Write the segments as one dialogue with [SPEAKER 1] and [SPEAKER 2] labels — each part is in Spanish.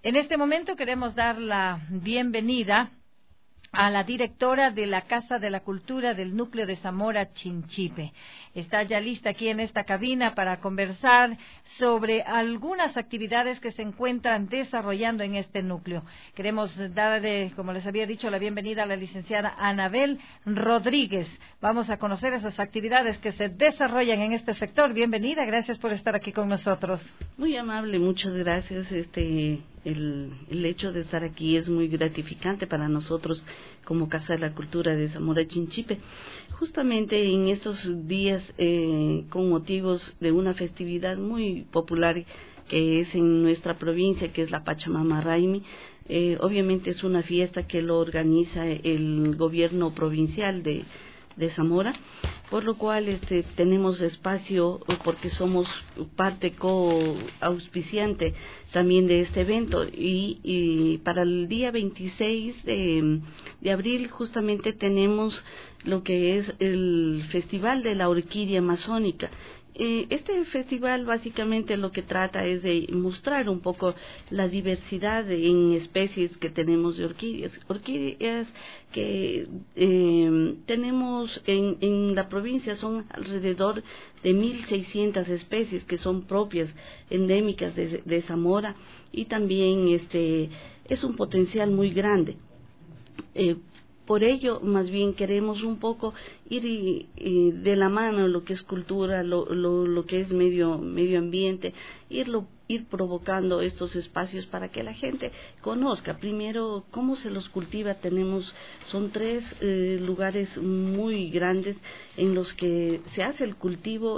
[SPEAKER 1] En este momento queremos dar la bienvenida a la directora de la Casa de la Cultura del Núcleo de Zamora Chinchipe. Está ya lista aquí en esta cabina para conversar sobre algunas actividades que se encuentran desarrollando en este núcleo. Queremos dar, como les había dicho, la bienvenida a la licenciada Anabel Rodríguez. Vamos a conocer esas actividades que se desarrollan en este sector. Bienvenida, gracias por estar aquí con nosotros.
[SPEAKER 2] Muy amable, muchas gracias. El hecho de estar aquí es muy gratificante para nosotros como Casa de la Cultura de Zamora Chinchipe. Justamente en estos días, con motivos de una festividad muy popular que es en nuestra provincia, que es la Pachamama Raimi, obviamente es una fiesta que lo organiza el gobierno provincial de Zamora, por lo cual tenemos espacio porque somos parte co-auspiciante también de este evento y para el día 26 de abril justamente tenemos lo que es el Festival de la Orquídea Amazónica. Este festival básicamente lo que trata es de mostrar un poco la diversidad en especies que tenemos de orquídeas. Orquídeas que tenemos en la provincia son alrededor de 1.600 especies que son propias, endémicas de Zamora, y también es un potencial muy grande. Por ello, más bien queremos un poco ir de la mano lo que es cultura, lo que es medio ambiente, ir provocando estos espacios para que la gente conozca primero cómo se los cultiva. Son 3 lugares muy grandes en los que se hace el cultivo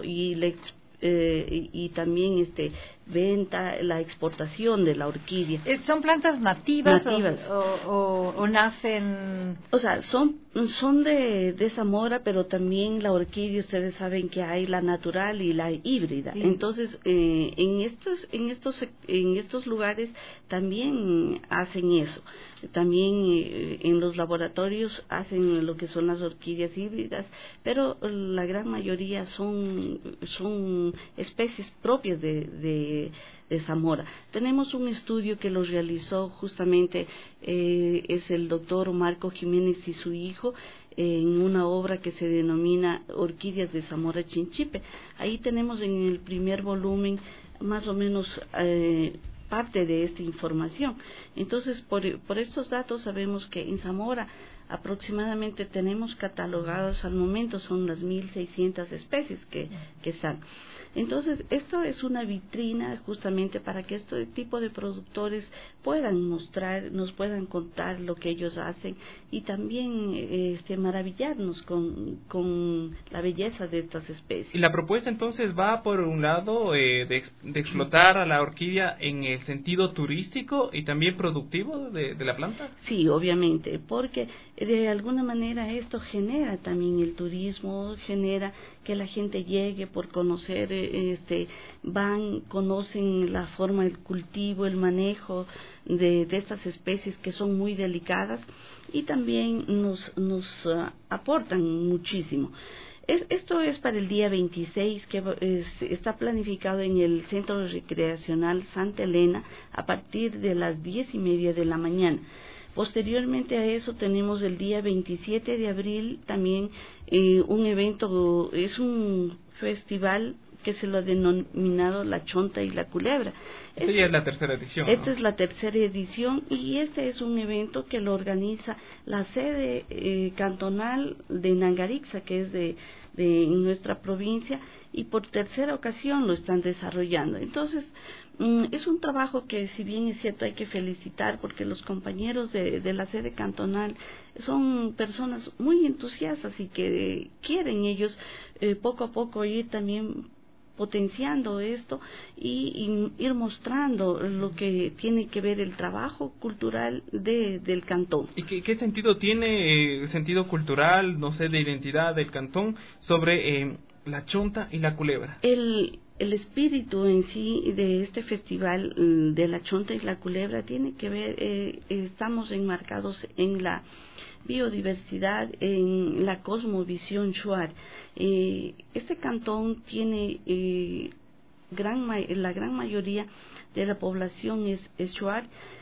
[SPEAKER 2] y también venta, la exportación de la orquídea.
[SPEAKER 1] ¿Son plantas nativas o nacen?
[SPEAKER 2] O sea, son de Zamora, pero también la orquídea, ustedes saben que hay la natural y la híbrida. Sí. Entonces, en estos lugares también hacen eso. También en los laboratorios hacen lo que son las orquídeas híbridas, pero la gran mayoría son especies propias de Zamora. Tenemos un estudio que lo realizó justamente es el doctor Marco Jiménez y su hijo en una obra que se denomina Orquídeas de Zamora Chinchipe. Ahí tenemos en el primer volumen más o menos parte de esta información. Entonces, por estos datos sabemos que en Zamora aproximadamente tenemos catalogadas al momento, son las 1.600 especies que están. Entonces, esto es una vitrina justamente para que este tipo de productores puedan mostrar, nos puedan contar lo que ellos hacen y también maravillarnos con la belleza de estas especies.
[SPEAKER 3] Y la propuesta entonces va por un lado de explotar a la orquídea en el sentido turístico y también productivo de la planta.
[SPEAKER 2] Sí, obviamente, porque de alguna manera esto genera también el turismo, genera que la gente llegue por conocer, conocen la forma del cultivo, el manejo de estas especies que son muy delicadas y también nos aportan muchísimo. Esto es para el día 26, que está planificado en el Centro Recreacional Santa Elena a partir de las 10:30 de la mañana. Posteriormente a eso tenemos el día 27 de abril también un evento, es un festival que se lo ha denominado La Chonta y la Culebra.
[SPEAKER 3] Esta ya es la tercera edición.
[SPEAKER 2] Esta es la tercera edición y este es un evento que lo organiza la sede cantonal de Nangarixa, que es de nuestra provincia, y por tercera ocasión lo están desarrollando. Entonces, es un trabajo que, si bien es cierto, hay que felicitar porque los compañeros de la sede cantonal son personas muy entusiastas y que quieren ellos poco a poco ir también potenciando esto y ir mostrando lo que tiene que ver el trabajo cultural del cantón.
[SPEAKER 3] ¿Y qué sentido tiene, sentido cultural, no sé, de identidad del cantón sobre la chonta y la culebra?
[SPEAKER 2] El espíritu en sí de este festival de la chonta y la culebra tiene que ver, estamos enmarcados en la biodiversidad, en la cosmovisión shuar. Este cantón tiene la gran mayoría de la población es shuar.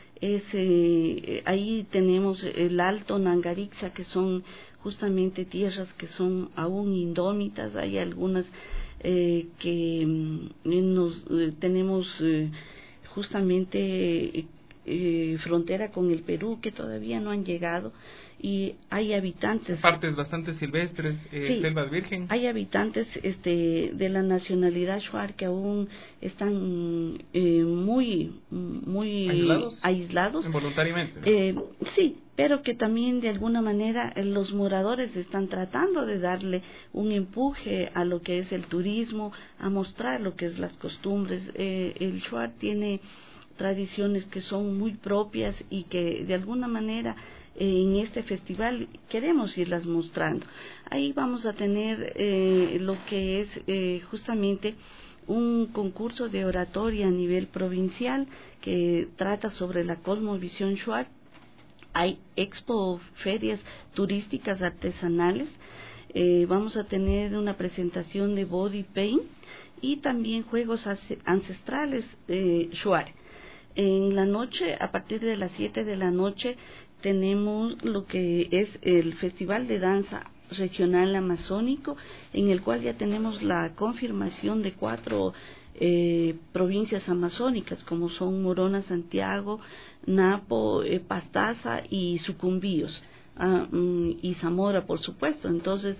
[SPEAKER 2] Ahí tenemos el Alto Nangarixa, que son justamente tierras que son aún indómitas. Hay algunas que tenemos justamente frontera con el Perú, que todavía no han llegado, y hay habitantes,
[SPEAKER 3] partes bastante silvestres,
[SPEAKER 2] sí,
[SPEAKER 3] selva virgen.
[SPEAKER 2] Hay habitantes de la nacionalidad shuar que aún están muy aislados
[SPEAKER 3] Involuntariamente.
[SPEAKER 2] Sí, pero que también de alguna manera los moradores están tratando de darle un empuje a lo que es el turismo, a mostrar lo que es las costumbres. El shuar tiene tradiciones que son muy propias y que de alguna manera en este festival queremos irlas mostrando. Ahí vamos a tener lo que es justamente un concurso de oratoria a nivel provincial que trata sobre la cosmovisión shuar. Hay ferias turísticas artesanales. Vamos a tener una presentación de body paint y también juegos ancestrales shuar. En la noche, a partir de las 7 de la noche, tenemos lo que es el Festival de Danza Regional Amazónico, en el cual ya tenemos la confirmación de 4 provincias amazónicas, como son Morona, Santiago, Napo, Pastaza y Sucumbíos, y Zamora, por supuesto. Entonces,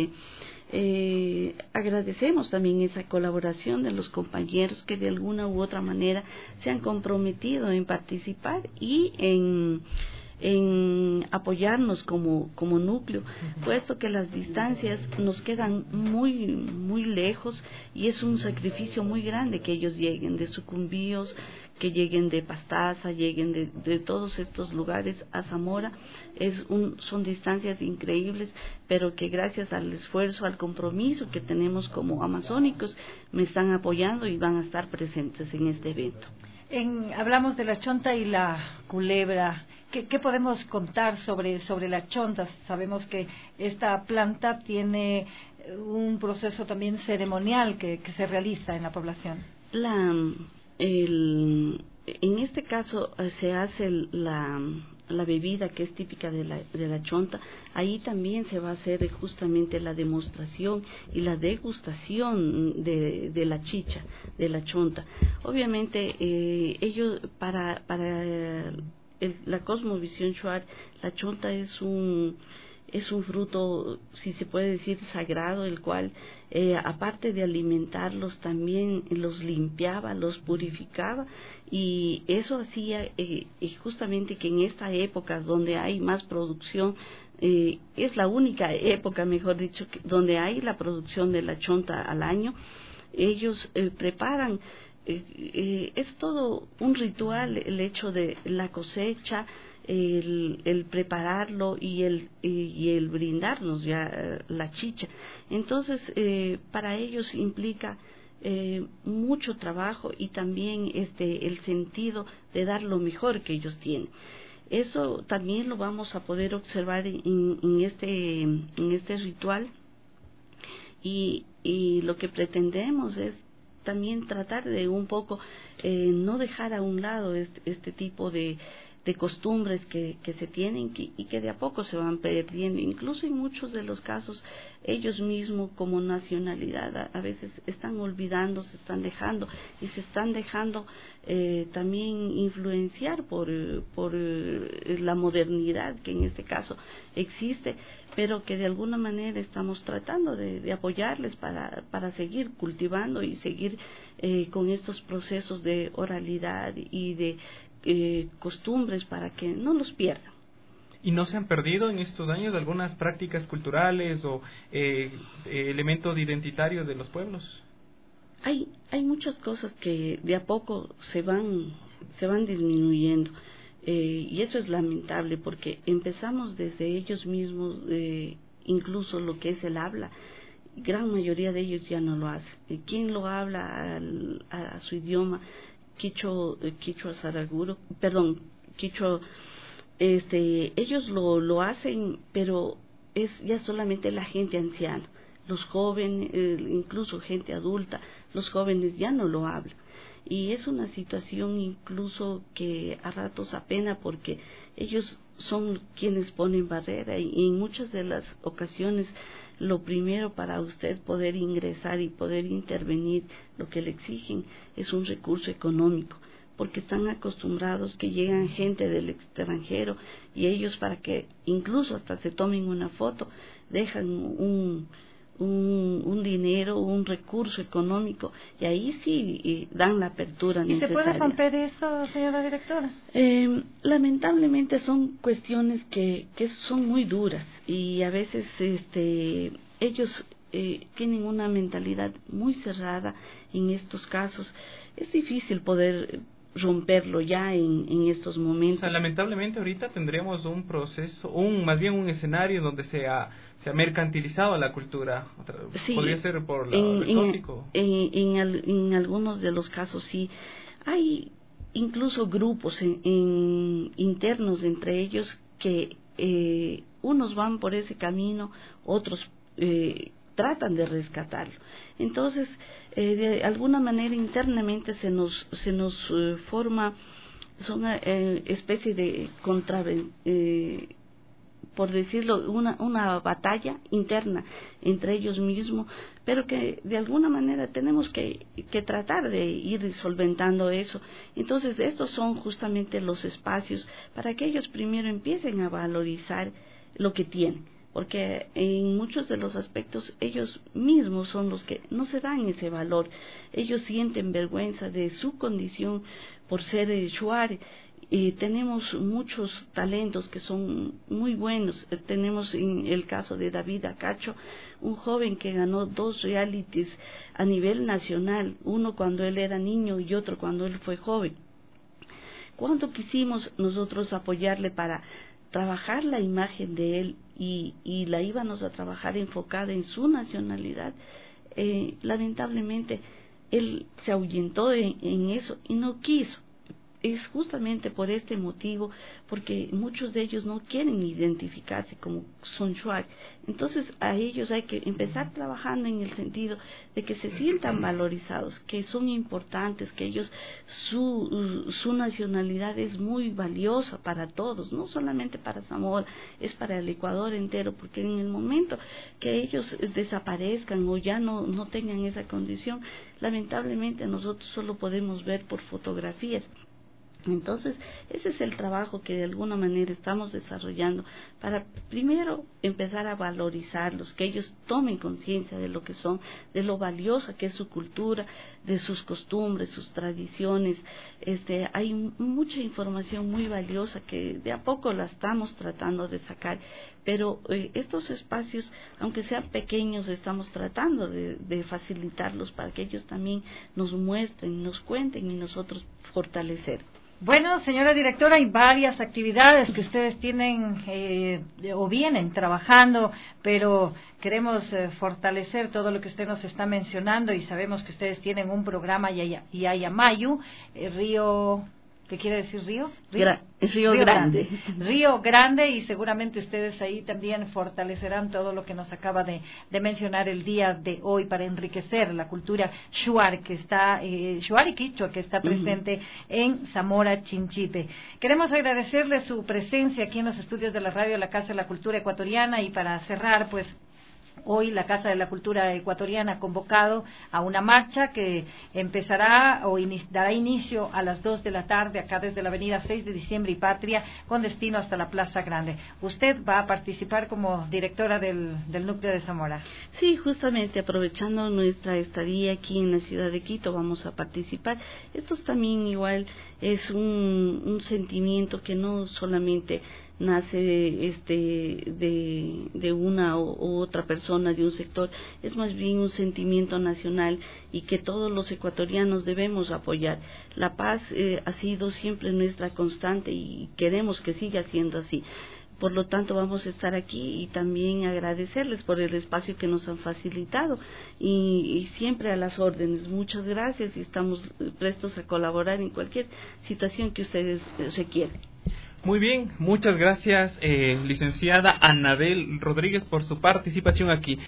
[SPEAKER 2] agradecemos también esa colaboración de los compañeros que de alguna u otra manera se han comprometido en participar y en apoyarnos como núcleo, puesto que las distancias nos quedan muy lejos y es un sacrificio muy grande que ellos lleguen de Sucumbíos, que lleguen de Pastaza, lleguen de todos estos lugares a Zamora. Son distancias increíbles, pero que gracias al esfuerzo, al compromiso que tenemos como amazónicos, me están apoyando y van a estar presentes en este evento.
[SPEAKER 1] Hablamos de la chonta y la culebra. ¿Qué podemos contar sobre la chonta? Sabemos que esta planta tiene un proceso también ceremonial que se realiza en la población.
[SPEAKER 2] En este caso se hace la bebida que es típica de la chonta. Ahí también se va a hacer justamente la demostración y la degustación de la chicha, de la chonta. Obviamente ellos para la cosmovisión shuar, la chonta es un fruto, si se puede decir, sagrado, el cual aparte de alimentarlos también los limpiaba, los purificaba, y eso hacía justamente que en esta época donde hay más producción, es la única época, mejor dicho, donde hay la producción de la chonta al año. Ellos preparan, es todo un ritual el hecho de la cosecha, el prepararlo y el brindarnos ya la chicha. Entonces para ellos implica mucho trabajo y también el sentido de dar lo mejor que ellos tienen. Eso también lo vamos a poder observar en este ritual, y lo que pretendemos es también tratar de un poco no dejar a un lado este tipo de costumbres que se tienen y que de a poco se van perdiendo. Incluso en muchos de los casos ellos mismos como nacionalidad a veces están olvidando, se están dejando también influenciar por la modernidad que en este caso existe, pero que de alguna manera estamos tratando de apoyarles para seguir cultivando y seguir con estos procesos de oralidad y de costumbres para que no los pierdan.
[SPEAKER 3] ¿Y no se han perdido en estos años algunas prácticas culturales o elementos identitarios de los pueblos?
[SPEAKER 2] Hay muchas cosas que de a poco se van disminuyendo, y eso es lamentable porque empezamos desde ellos mismos, incluso lo que es el habla. Gran mayoría de ellos ya no lo hacen. ¿Quién lo habla a su idioma? Quichua Saraguro, perdón, Quichua, ellos lo hacen, pero es ya solamente la gente anciana. los jóvenes, incluso gente adulta, los jóvenes ya no lo hablan. Y es una situación incluso que a ratos apena, porque ellos son quienes ponen barrera, y en muchas de las ocasiones lo primero para usted poder ingresar y poder intervenir, lo que le exigen es un recurso económico, porque están acostumbrados que llegan gente del extranjero y ellos, para que incluso hasta se tomen una foto, dejan un dinero, un recurso económico, y ahí sí dan la apertura necesaria.
[SPEAKER 1] ¿Y se puede romper eso, señora directora?
[SPEAKER 2] Lamentablemente son cuestiones que son muy duras, y a veces ellos tienen una mentalidad muy cerrada en estos casos. Es difícil poder romperlo ya en estos momentos.
[SPEAKER 3] O sea, lamentablemente ahorita tendremos un proceso, más bien un escenario donde se ha mercantilizado la cultura.
[SPEAKER 2] Sí,
[SPEAKER 3] podría ser por lo exótico.
[SPEAKER 2] En algunos de los casos sí. Hay incluso grupos internos entre ellos que unos van por ese camino, otros tratan de rescatarlo. Entonces, de alguna manera internamente se nos forma, son una especie de por decirlo, una batalla interna entre ellos mismos, pero que de alguna manera tenemos que tratar de ir solventando eso. Entonces, estos son justamente los espacios para que ellos primero empiecen a valorizar lo que tienen, porque en muchos de los aspectos ellos mismos son los que no se dan ese valor. Ellos sienten vergüenza de su condición por ser shuar. Tenemos muchos talentos que son muy buenos. Tenemos en el caso de David Acacho, un joven que ganó 2 realities a nivel nacional, uno cuando él era niño y otro cuando él fue joven. ¿Cuánto quisimos nosotros apoyarle para trabajar la imagen de él, y la íbamos a trabajar enfocada en su nacionalidad? Lamentablemente él se ahuyentó en eso y no quiso. Es justamente por este motivo, porque muchos de ellos no quieren identificarse como son shuar. Entonces a ellos hay que empezar trabajando en el sentido de que se sientan valorizados, que son importantes, que ellos, su nacionalidad es muy valiosa para todos, no solamente para Zamora, es para el Ecuador entero, porque en el momento que ellos desaparezcan o ya no tengan esa condición, lamentablemente nosotros solo podemos ver por fotografías. Entonces, ese es el trabajo que de alguna manera estamos desarrollando para primero empezar a valorizarlos, que ellos tomen conciencia de lo que son, de lo valiosa que es su cultura, de sus costumbres, sus tradiciones. Hay mucha información muy valiosa que de a poco la estamos tratando de sacar, pero estos espacios, aunque sean pequeños, estamos tratando de facilitarlos para que ellos también nos muestren, nos cuenten y nosotros fortalecer.
[SPEAKER 1] Bueno, señora directora, hay varias actividades que ustedes tienen o vienen trabajando, pero queremos fortalecer todo lo que usted nos está mencionando, y sabemos que ustedes tienen un programa Yayamayu, Río... ¿Qué quiere decir Río?
[SPEAKER 2] Río Grande.
[SPEAKER 1] Río Grande, y seguramente ustedes ahí también fortalecerán todo lo que nos acaba de mencionar el día de hoy para enriquecer la cultura shuar que está, shuar y quichua que está presente en Zamora Chinchipe. Queremos agradecerle su presencia aquí en los estudios de la radio La Casa de la Cultura Ecuatoriana, y para cerrar, pues, hoy la Casa de la Cultura Ecuatoriana ha convocado a una marcha que empezará o dará inicio a las 2 de la tarde acá desde la avenida 6 de Diciembre y Patria, con destino hasta la Plaza Grande. ¿Usted va a participar como directora del núcleo de Zamora?
[SPEAKER 2] Sí, justamente aprovechando nuestra estadía aquí en la ciudad de Quito vamos a participar. Esto también igual es un sentimiento que no solamente nace de una u otra persona de un sector, es más bien un sentimiento nacional y que todos los ecuatorianos debemos apoyar. La paz ha sido siempre nuestra constante y queremos que siga siendo así. Por lo tanto, vamos a estar aquí y también agradecerles por el espacio que nos han facilitado y siempre a las órdenes. Muchas gracias y estamos prestos a colaborar en cualquier situación que ustedes requieran.
[SPEAKER 3] Muy bien, muchas gracias, licenciada Anabel Rodríguez, por su participación aquí.